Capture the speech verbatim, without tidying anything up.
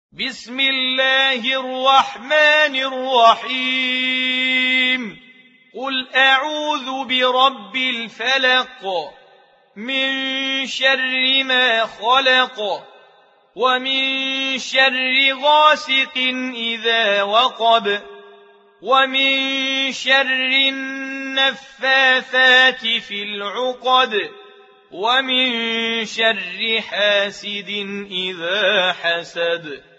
بسم الله الرحمن الرحيم قل أعوذ برب الفلق من شر ما خلق ومن شر غاسق إذا وقب ومن شر النفاثات في العقد ومن شر حاسد إذا حسد.